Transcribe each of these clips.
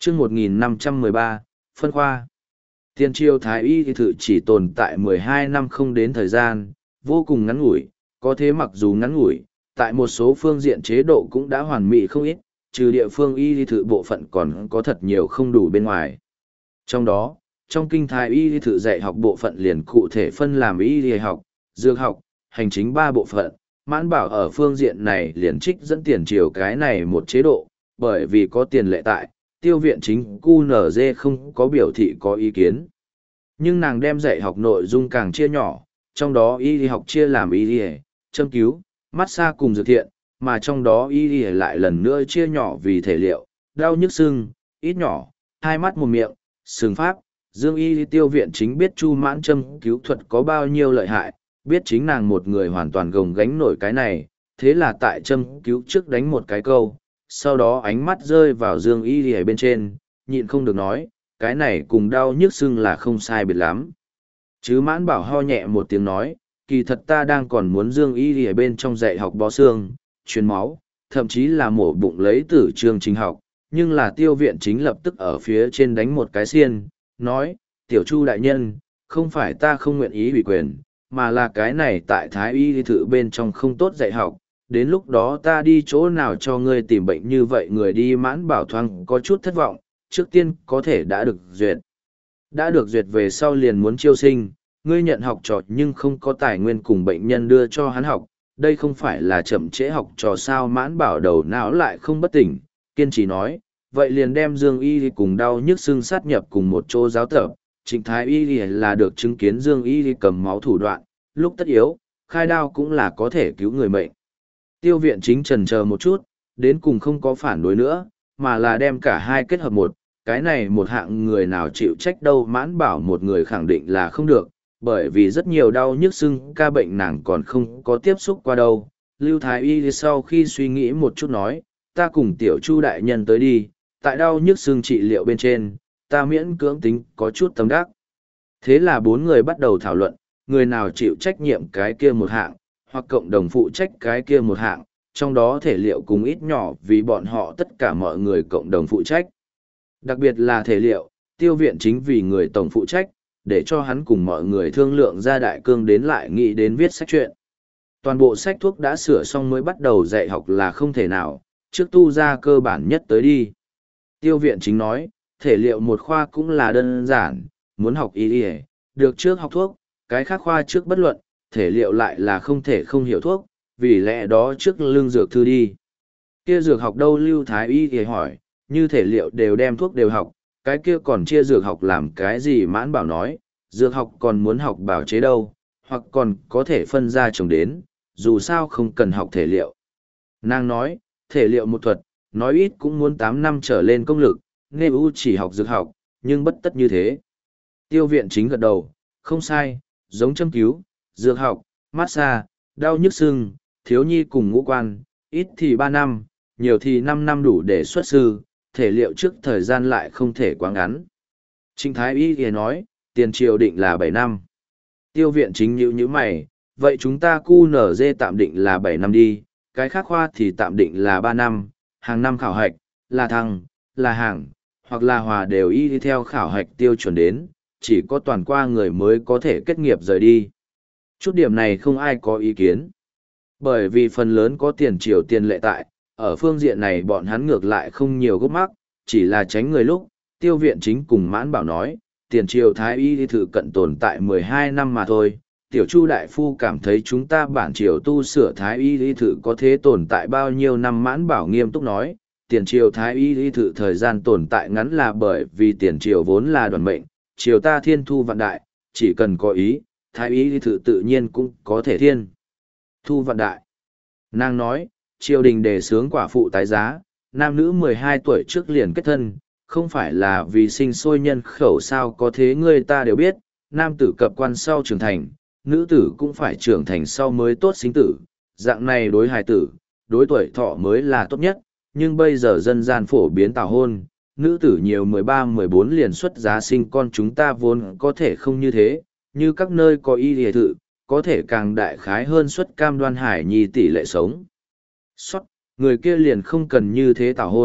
chương 1513, phân khoa. Tiền triều Thái Y thì thự chỉ tồn tại 12 năm không đến thời gian, vô cùng ngắn ngủi, có thế mặc dù ngắn ngủi, tại một số phương diện chế độ cũng đã hoàn mỹ không ít, trừ địa phương y lý thự bộ phận còn có thật nhiều không đủ bên ngoài. Trong đó, trong kinh Thái Y lý thự dạy học bộ phận liền cụ thể phân làm y lý học, dược học, hành chính 3 bộ phận. Mãn Bảo ở phương diện này liền trích dẫn tiền triều cái này một chế độ, bởi vì có tiền lệ tại, Tiêu Viện Chính QNZ không có biểu thị có ý kiến. Nhưng nàng đem dạy học nội dung càng chia nhỏ, trong đó y lý học chia làm y lý, châm cứu, massage cùng dược thiện, mà trong đó y lý lại lần nữa chia nhỏ vì thể liệu, đau nhức sưng, ít nhỏ, hai mắt một miệng, sừng pháp. Dương y lý Tiêu Viện Chính biết Chu Mãn châm cứu thuật có bao nhiêu lợi hại, biết chính nàng một người hoàn toàn gồng gánh nổi cái này, thế là tại châm cứu trước đánh một cái câu, sau đó ánh mắt rơi vào Dương y lý bên trên, nhịn không được nói, cái này cùng đau nhức sưng là không sai biệt lắm. Chứ Mãn Bảo ho nhẹ một tiếng nói, kỳ thật ta đang còn muốn Dương y lý bên trong dạy học bó xương, truyền máu, thậm chí là mổ bụng lấy tử chương trình học, nhưng là Tiêu Viện Chính lập tức ở phía trên đánh một cái xiên, nói, tiểu Chu đại nhân, không phải ta không nguyện ý ủy quyền, mà là cái này tại Thái Y thự bên trong không tốt dạy học, đến lúc đó ta đi chỗ nào cho ngươi tìm bệnh như vậy người đi. Mãn Bảo thoáng có chút thất vọng, trước tiên có thể đã được duyệt. Đã được duyệt về sau liền muốn chiêu sinh, ngươi nhận học trò nhưng không có tài nguyên cùng bệnh nhân đưa cho hắn học, đây không phải là chậm trễ học trò sao. Mãn Bảo đầu não lại không bất tỉnh, kiên trì nói, vậy liền đem Dương Y cùng đau nhức xương sát nhập cùng một chỗ giáo tập. Trịnh Thái Y là được chứng kiến Dương Y cầm máu thủ đoạn, lúc tất yếu, khai đao cũng là có thể cứu người mệnh. Tiêu Viện Chính chần chờ một chút, đến cùng không có phản đối nữa, mà là đem cả hai kết hợp một, cái này một hạng người nào chịu trách đâu. Mãn Bảo một người khẳng định là không được, bởi vì rất nhiều đau nhức sưng ca bệnh nàng còn không có tiếp xúc qua đâu. Lưu Thái Y sau khi suy nghĩ một chút nói, ta cùng tiểu Chu đại nhân tới đi, tại đau nhức sưng trị liệu bên trên, ta miễn cưỡng tính có chút tâm đắc. Thế là 4 người bắt đầu thảo luận, người nào chịu trách nhiệm cái kia một hạng, hoặc cộng đồng phụ trách cái kia một hạng, trong đó thể liệu cùng ít nhỏ vì bọn họ tất cả mọi người cộng đồng phụ trách. Đặc biệt là thể liệu, Tiêu Viện Chính vì người tổng phụ trách, để cho hắn cùng mọi người thương lượng ra đại cương đến lại nghĩ đến viết sách truyện. Toàn bộ sách thuốc đã sửa xong mới bắt đầu dạy học là không thể nào, trước tu ra cơ bản nhất tới đi. Tiêu Viện Chính nói, thể liệu một khoa cũng là đơn giản, muốn học y được trước học thuốc, cái khác khoa trước bất luận, thể liệu lại là không thể không hiểu thuốc, vì lẽ đó trước lương dược thư đi. Kia dược học đâu? Lưu Thái Y thì hỏi, như thể liệu đều đem thuốc đều học, cái kia còn chia dược học làm cái gì? Mãn Bảo nói, dược học còn muốn học bào chế đâu, hoặc còn có thể phân ra trồng đến, dù sao không cần học thể liệu. Nàng nói, thể liệu một thuật, nói ít cũng muốn 8 năm trở lên công lực, nên chỉ học dược học, nhưng bất tất như thế. Tiêu Viện Chính gật đầu, không sai, giống châm cứu, dược học, massage, đau nhức sưng, thiếu nhi cùng ngũ quan, ít thì 3 năm, nhiều thì 5 năm đủ để xuất sư, thể liệu trước thời gian lại không thể quá ngắn. Trịnh Thái Y thì nói, tiền triều định là 7 năm. Tiêu Viện Chính nhíu nhíu mày, vậy chúng ta QNZ tạm định là 7 năm đi, cái khác khoa thì tạm định là 3 năm, hàng năm khảo hạch, là thăng, là hàng, hoặc là hòa đều y theo khảo hạch tiêu chuẩn đến, chỉ có toàn qua người mới có thể kết nghiệp rời đi. Chút điểm này không ai có ý kiến. Bởi vì phần lớn có tiền triều tiền lệ tại, ở phương diện này bọn hắn ngược lại không nhiều gốc mắc, chỉ là tránh người lúc. Tiêu Viện Chính cùng Mãn Bảo nói, tiền triều Thái Y thự cận tồn tại 12 năm mà thôi. Tiểu Chu đại phu cảm thấy chúng ta bản triều tu sửa Thái Y lý thự có thế tồn tại bao nhiêu năm? Mãn Bảo nghiêm túc nói, tiền triều Thái Y lý thự thời gian tồn tại ngắn là bởi vì tiền triều vốn là đoàn mệnh, triều ta thiên thu vạn đại, chỉ cần có ý, Thái Y lý thự tự nhiên cũng có thể thiên thu vạn đại. Nàng nói, triều đình đề xướng quả phụ tái giá, nam nữ 12 tuổi trước liền kết thân, không phải là vì sinh sôi nhân khẩu sao? Có thế người ta đều biết, nam tử cập quan sau trưởng thành, nữ tử cũng phải trưởng thành sau mới tốt sinh tử, dạng này đối hài tử, đối tuổi thọ mới là tốt nhất, nhưng bây giờ dân gian phổ biến tảo hôn, nữ tử nhiều 13-14 liền xuất giá sinh con, chúng ta vốn có thể không như thế, như các nơi có y lìa thự, có thể càng đại khái hơn xuất cam đoan hải nhi tỷ lệ sống. Người kia liền không cần như thế tảo hôn,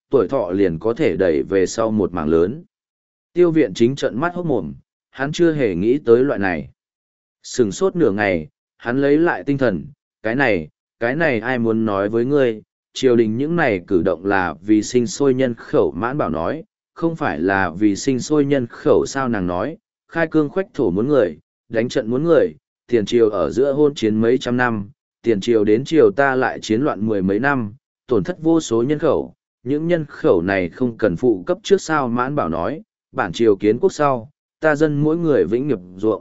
tuổi thọ liền có thể đẩy về sau một mảng lớn. Tiêu viện chính trợn mắt hốt mồm, hắn chưa hề nghĩ tới loại này. Sừng sốt nửa ngày, hắn lấy lại tinh thần, cái này ai muốn nói với ngươi, triều đình những này cử động là vì sinh sôi nhân khẩu. Mãn Bảo nói, không phải là vì sinh sôi nhân khẩu sao? Nàng nói, khai cương khoách thổ muốn người, đánh trận muốn người, tiền triều ở giữa hôn chiến mấy trăm năm, tiền triều đến triều ta lại chiến loạn mười mấy năm, tổn thất vô số nhân khẩu, những nhân khẩu này không cần phụ cấp trước sao? Mãn Bảo nói, bản triều kiến quốc sau, ta dân mỗi người vĩnh nghiệp ruộng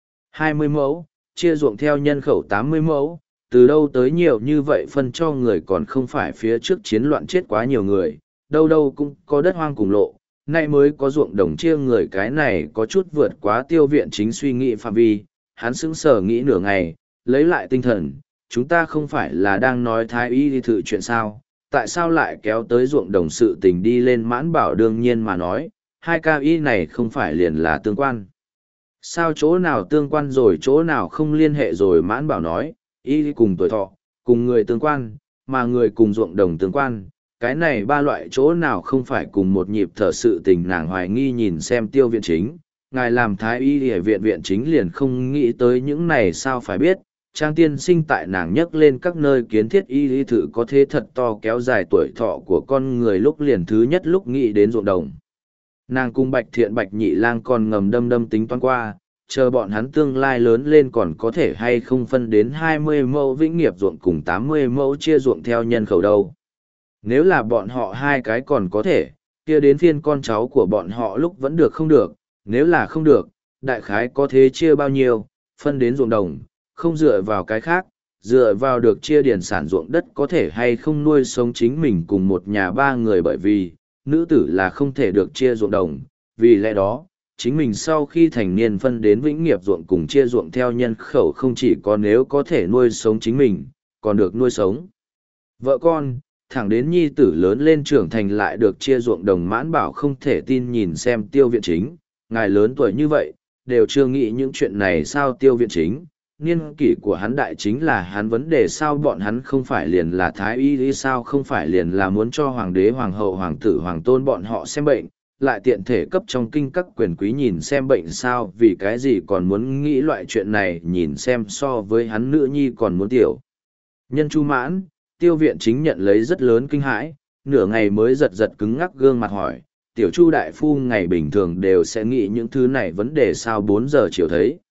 20 mẫu, chia ruộng theo nhân khẩu 80 mẫu, từ đâu tới nhiều như vậy phân cho người, còn không phải phía trước chiến loạn chết quá nhiều người, đâu đâu cũng có đất hoang cùng lộ, nay mới có ruộng đồng chia người. Cái này có chút vượt quá Tiêu viện chính suy nghĩ phạm vi, hắn sững sờ nghĩ nửa ngày, lấy lại tinh thần, chúng ta không phải là đang nói thái y đi thử chuyện sao, tại sao lại kéo tới ruộng đồng sự tình đi lên? Mãn Bảo đương nhiên mà nói, hai ca y này không phải liền là tương quan. Sao chỗ nào tương quan rồi chỗ nào không liên hệ rồi? Mãn Bảo nói, y cùng tuổi thọ, cùng người tương quan, mà người cùng ruộng đồng tương quan, cái này ba loại chỗ nào không phải cùng một nhịp thở sự tình? Nàng hoài nghi nhìn xem Tiêu viện chính, ngài làm thái y ở viện viện chính liền không nghĩ tới những này sao? Phải biết, Trang tiên sinh tại nàng nhắc lên các nơi kiến thiết y lý thử có thế thật to kéo dài tuổi thọ của con người lúc liền thứ nhất lúc nghĩ đến ruộng đồng. Nàng cung Bạch Thiện Bạch Nhị Lang còn ngầm đâm tính toán qua, chờ bọn hắn tương lai lớn lên còn có thể hay không phân đến 20 mẫu vĩnh nghiệp ruộng cùng 80 mẫu chia ruộng theo nhân khẩu đâu. Nếu là bọn họ hai cái còn có thể, kia đến phiên con cháu của bọn họ lúc vẫn được không được, nếu là không được, đại khái có thế chia bao nhiêu, phân đến ruộng đồng, không dựa vào cái khác, dựa vào được chia điển sản ruộng đất có thể hay không nuôi sống chính mình cùng một nhà ba người, bởi vì nữ tử là không thể được chia ruộng đồng, vì lẽ đó, chính mình sau khi thành niên phân đến vĩnh nghiệp ruộng cùng chia ruộng theo nhân khẩu không chỉ có nếu có thể nuôi sống chính mình, còn được nuôi sống vợ con, thẳng đến nhi tử lớn lên trưởng thành lại được chia ruộng đồng. Mãn Bảo không thể tin nhìn xem Tiêu viện chính, ngài lớn tuổi như vậy, đều chưa nghĩ những chuyện này sao? Tiêu viện chính, niên kỷ của hắn đại chính là hắn vấn đề sao? Bọn hắn không phải liền là thái y sao? Không phải liền là muốn cho hoàng đế hoàng hậu hoàng tử hoàng tôn bọn họ xem bệnh, lại tiện thể cấp trong kinh các quyền quý nhìn xem bệnh sao? Vì cái gì còn muốn nghĩ loại chuyện này? Nhìn xem so với hắn nữ nhi còn muốn tiểu nhân Chu Mãn. Tiêu viện chính nhận lấy rất lớn kinh hãi, nửa ngày mới giật giật cứng ngắc gương mặt hỏi, tiểu Chu đại phu ngày bình thường đều sẽ nghĩ những thứ này vấn đề sao? 4 giờ chiều thấy